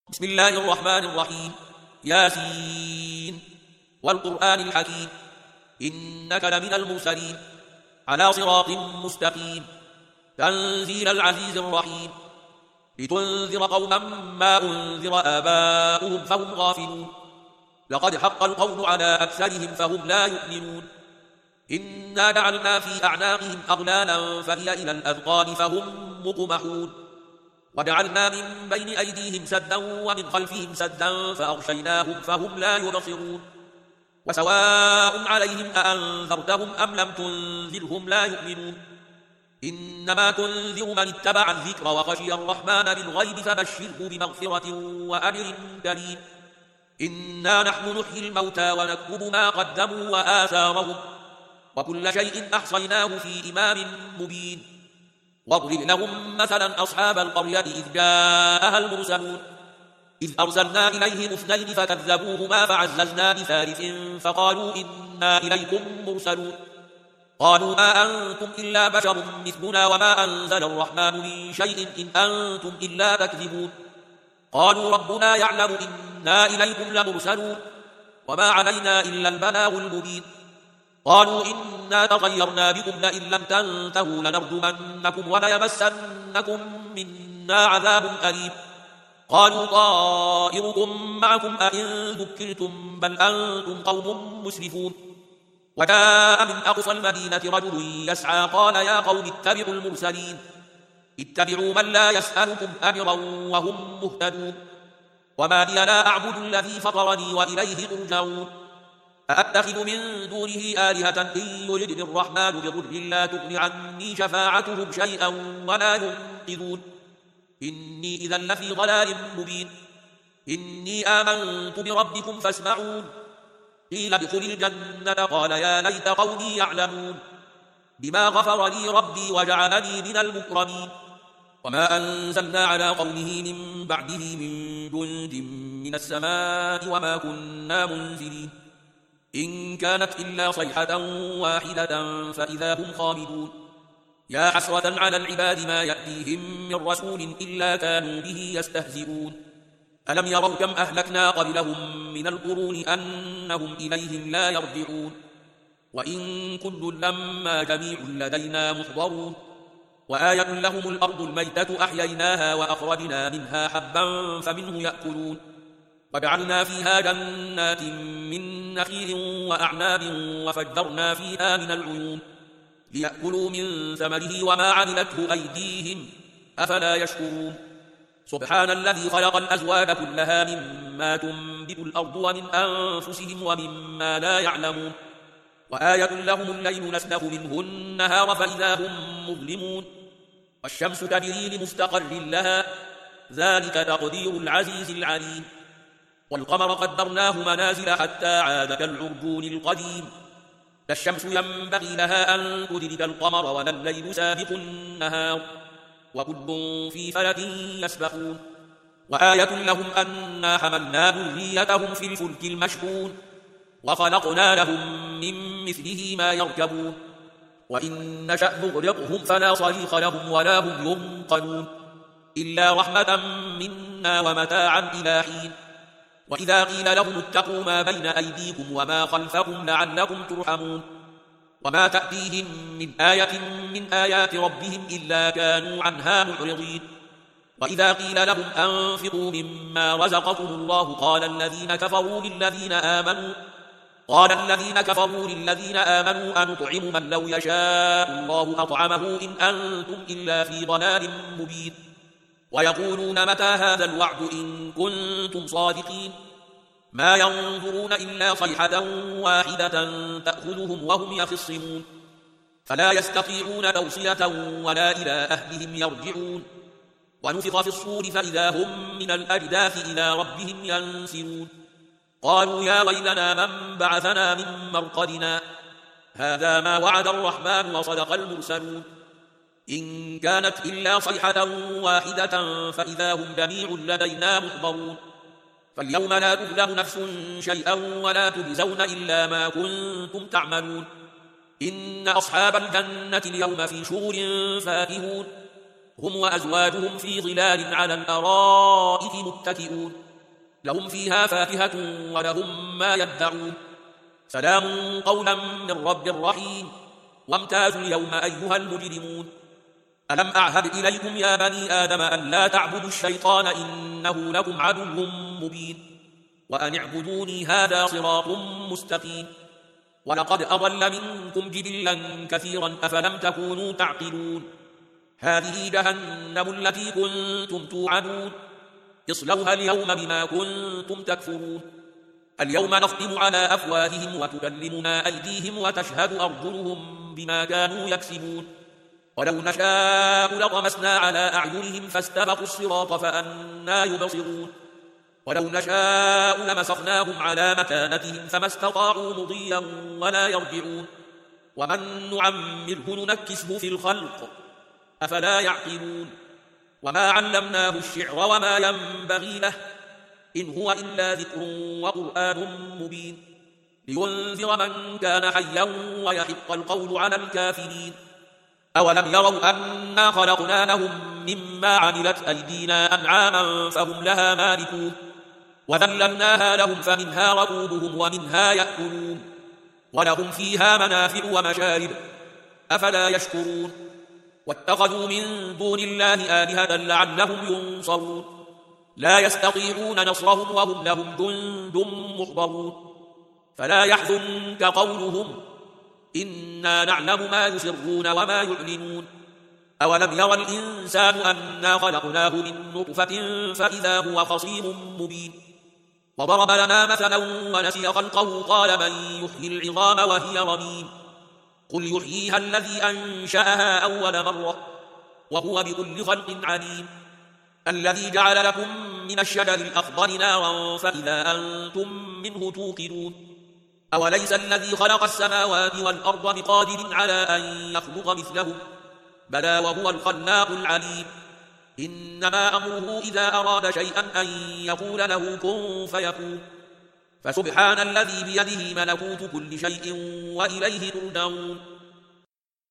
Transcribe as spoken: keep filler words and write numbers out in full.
بسم الله الرحمن الرحيم. ياسين والقرآن الحكيم إنك لمن المرسلين على صراط مستقيم تنزيل العزيز الرحيم لتنذر قوما ما أنذر آباؤهم فهم غافلون لقد حق القول على أكثرهم فهم لا يؤمنون إنا جعلنا في أعناقهم أغلالا فهي إلى الأذقان فهم مقمحون وجعلنا من بين أيديهم سدا ومن خلفهم سدا فأغشيناهم فهم لا يبصرون وسواء عليهم أأنذرتهم أم لم تنذرهم لا يؤمنون إنما تنذر من اتبع الذكر وخشي الرحمن بالغيب فبشره بمغفرة وأجر كريم. إنا نحن نحيي الموتى ونكتب ما قدموا وآثارهم وكل شيء أحصيناه في إمام مبين. واضرب لهم مثلا أصحاب القرية إذ جاءها المرسلون إذ أرسلنا إليهم اثنين فكذبوهما فعززنا بثالث فقالوا إنا إليكم مرسلون قالوا ما أنتم إلا بشر مثلنا وما أنزل الرحمن من شيء إن أنتم إلا تكذبون قالوا ربنا يعلم إنا إليكم لمرسلون وما علينا إلا البلاغ المبين قالوا إنا تطيرنا بكم لئن لم تنتهوا لنرجمنكم وليمسنكم منا عذاب أليم قالوا طائركم معكم أئن ذكرتم بل أنتم قوم مسرفون وجاء من أقصى المدينة رجل يسعى قال يا قوم اتبعوا المرسلين اتبعوا من لا يسألكم أجرا وهم مهتدون وما لي لا أعبد الذي فطرني وإليه ترجعون أأتخذ من دونه آلهة إن يردني الرحمن بضر لا تغن عني شفاعتهم شيئا ولا ينقذون إني إذا لفي ضلال مبين إني آمنت بربكم فاسمعون قيل ادخل الجنة قال يا ليت قومي يعلمون بما غفر لي ربي وجعلني من المكرمين وما أنزلنا على قومه من بعده من جند من السماء وما كنا منزلين إن كانت إلا صيحة واحدة فإذا هم خامدون يا حسرة على العباد ما يأتيهم من رسول إلا كانوا به يستهزئون ألم يروا كم أهلكنا قبلهم من القرون أنهم إليهم لا يرجعون وإن كل لما جميع لدينا محضرون وآية لهم الأرض الميتة أحييناها وأخرجنا منها حبا فمنه يأكلون وجعلنا فيها جنات من نخيل وأعناب وفجرنا فيها من العيون ليأكلوا من ثمره وما عملته أيديهم أفلا يشكرون سبحان الذي خلق الأزواج كلها مما تنبت الأرض ومن أنفسهم ومما لا يعلمون وآية لهم الليل نسلخ منه النهار فإذا هم مظلمون والشمس تجري لمستقر لها ذلك تقدير العزيز العليم والقمر قدرناه منازل حتى عاد كالعرجون القديم لا الشمس ينبغي لها أن تدرك القمر ولا الليل سابق النهار وكل في فلك يسبحون وآية لهم أنا حملنا ذريتهم في الفلك المشحون وخلقنا لهم من مثله ما يركبون وإن نشأ نغرقهم فلا صريخ لهم ولا هم ينقذون إلا رحمة منا ومتاعا إلى حين وإذا قيل لهم اتقوا ما بين أيديكم وما خلفكم لعلكم ترحمون وما تأتيهم من آية من آيات ربهم إلا كانوا عنها معرضين وإذا قيل لهم أنفقوا مما رزقكم الله قال الذين كفروا للذين آمنوا قال الذين كفروا للذين آمنوا أنطعم من لو يشاء الله أطعمه إن أنتم إلا في ضلال مبين ويقولون متى هذا الوعد إن كنتم صادقين ما ينظرون إلا صيحة واحدة تأخذهم وهم يخصمون فلا يستطيعون توصية ولا إلى أهلهم يرجعون ونفخ في الصور فإذا هم من الأجداث إلى ربهم ينسلون قالوا يا ويلنا من بعثنا من مرقدنا هذا ما وعد الرحمن وصدق المرسلون إن كانت إلا صيحة واحدة فإذا هم جميع لدينا محضرون فاليوم لا تظلم نفس شيئا ولا تجزون إلا ما كنتم تعملون إن أصحاب الجنة اليوم في شغل فاكهون هم وأزواجهم في ظلال على الأرائك متكئون لهم فيها فاكهة ولهم ما يدعون سلام قولا من رب رحيم وامتازوا اليوم أيها المجرمون ألم أعهد إليكم يا بني آدم أن لا تعبدوا الشيطان إنه لكم عدو مبين وأن اعبدوني هذا صراط مستقيم ولقد أضل منكم جبلا كثيرا أفلم تكونوا تعقلون هذه جهنم التي كنتم توعدون اصلوها اليوم بما كنتم تكفرون اليوم نختم على أفواههم وتكلمنا أيديهم وتشهد أرجلهم بما كانوا يكسبون ولو نشاء لطمسنا على أعينهم فاستبقوا الصراط فأنى يبصرون ولو نشاء لمسخناهم على مكانتهم فما استطاعوا مضيا ولا يرجعون ومن نعمره ننكسه في الخلق أفلا يعقلون وما علمناه الشعر وما ينبغي له إن هو إلا ذكر وقرآن مبين لينذر من كان حيا ويحق القول على الكافرين أولم يروا أنا خلقنا لهم مما عملت أيدينا أنعاما فهم لها مالكون وذللناها لهم فمنها ركوبهم ومنها يأكلون ولهم فيها منافع ومشارب أفلا يشكرون واتخذوا من دون الله آلهة لعلهم ينصرون لا يستطيعون نصرهم وهم لهم جند محضرون فلا يحزنك قولهم إنا نعلم ما يسرون وما يعلنون أولم يرى الإنسان أنا خلقناه من نطفة فإذا هو خصيم مبين وضرب لنا مثلا ونسي خلقه قال من يحيي العظام وهي رميم قل يحييها الذي أنشأها أول مرة وهو بكل خلق عليم الذي جعل لكم من الشجر الأخضر نارا فإذا أنتم منه توقدون أوليس الذي خلق السماوات والأرض بقادر على أن يخلق مثلهم بلى وهو الخلاق العليم إنما أمره إذا أراد شيئا أن يقول له كن فيكون فسبحان الذي بيده ملكوت كل شيء وإليه ترجعون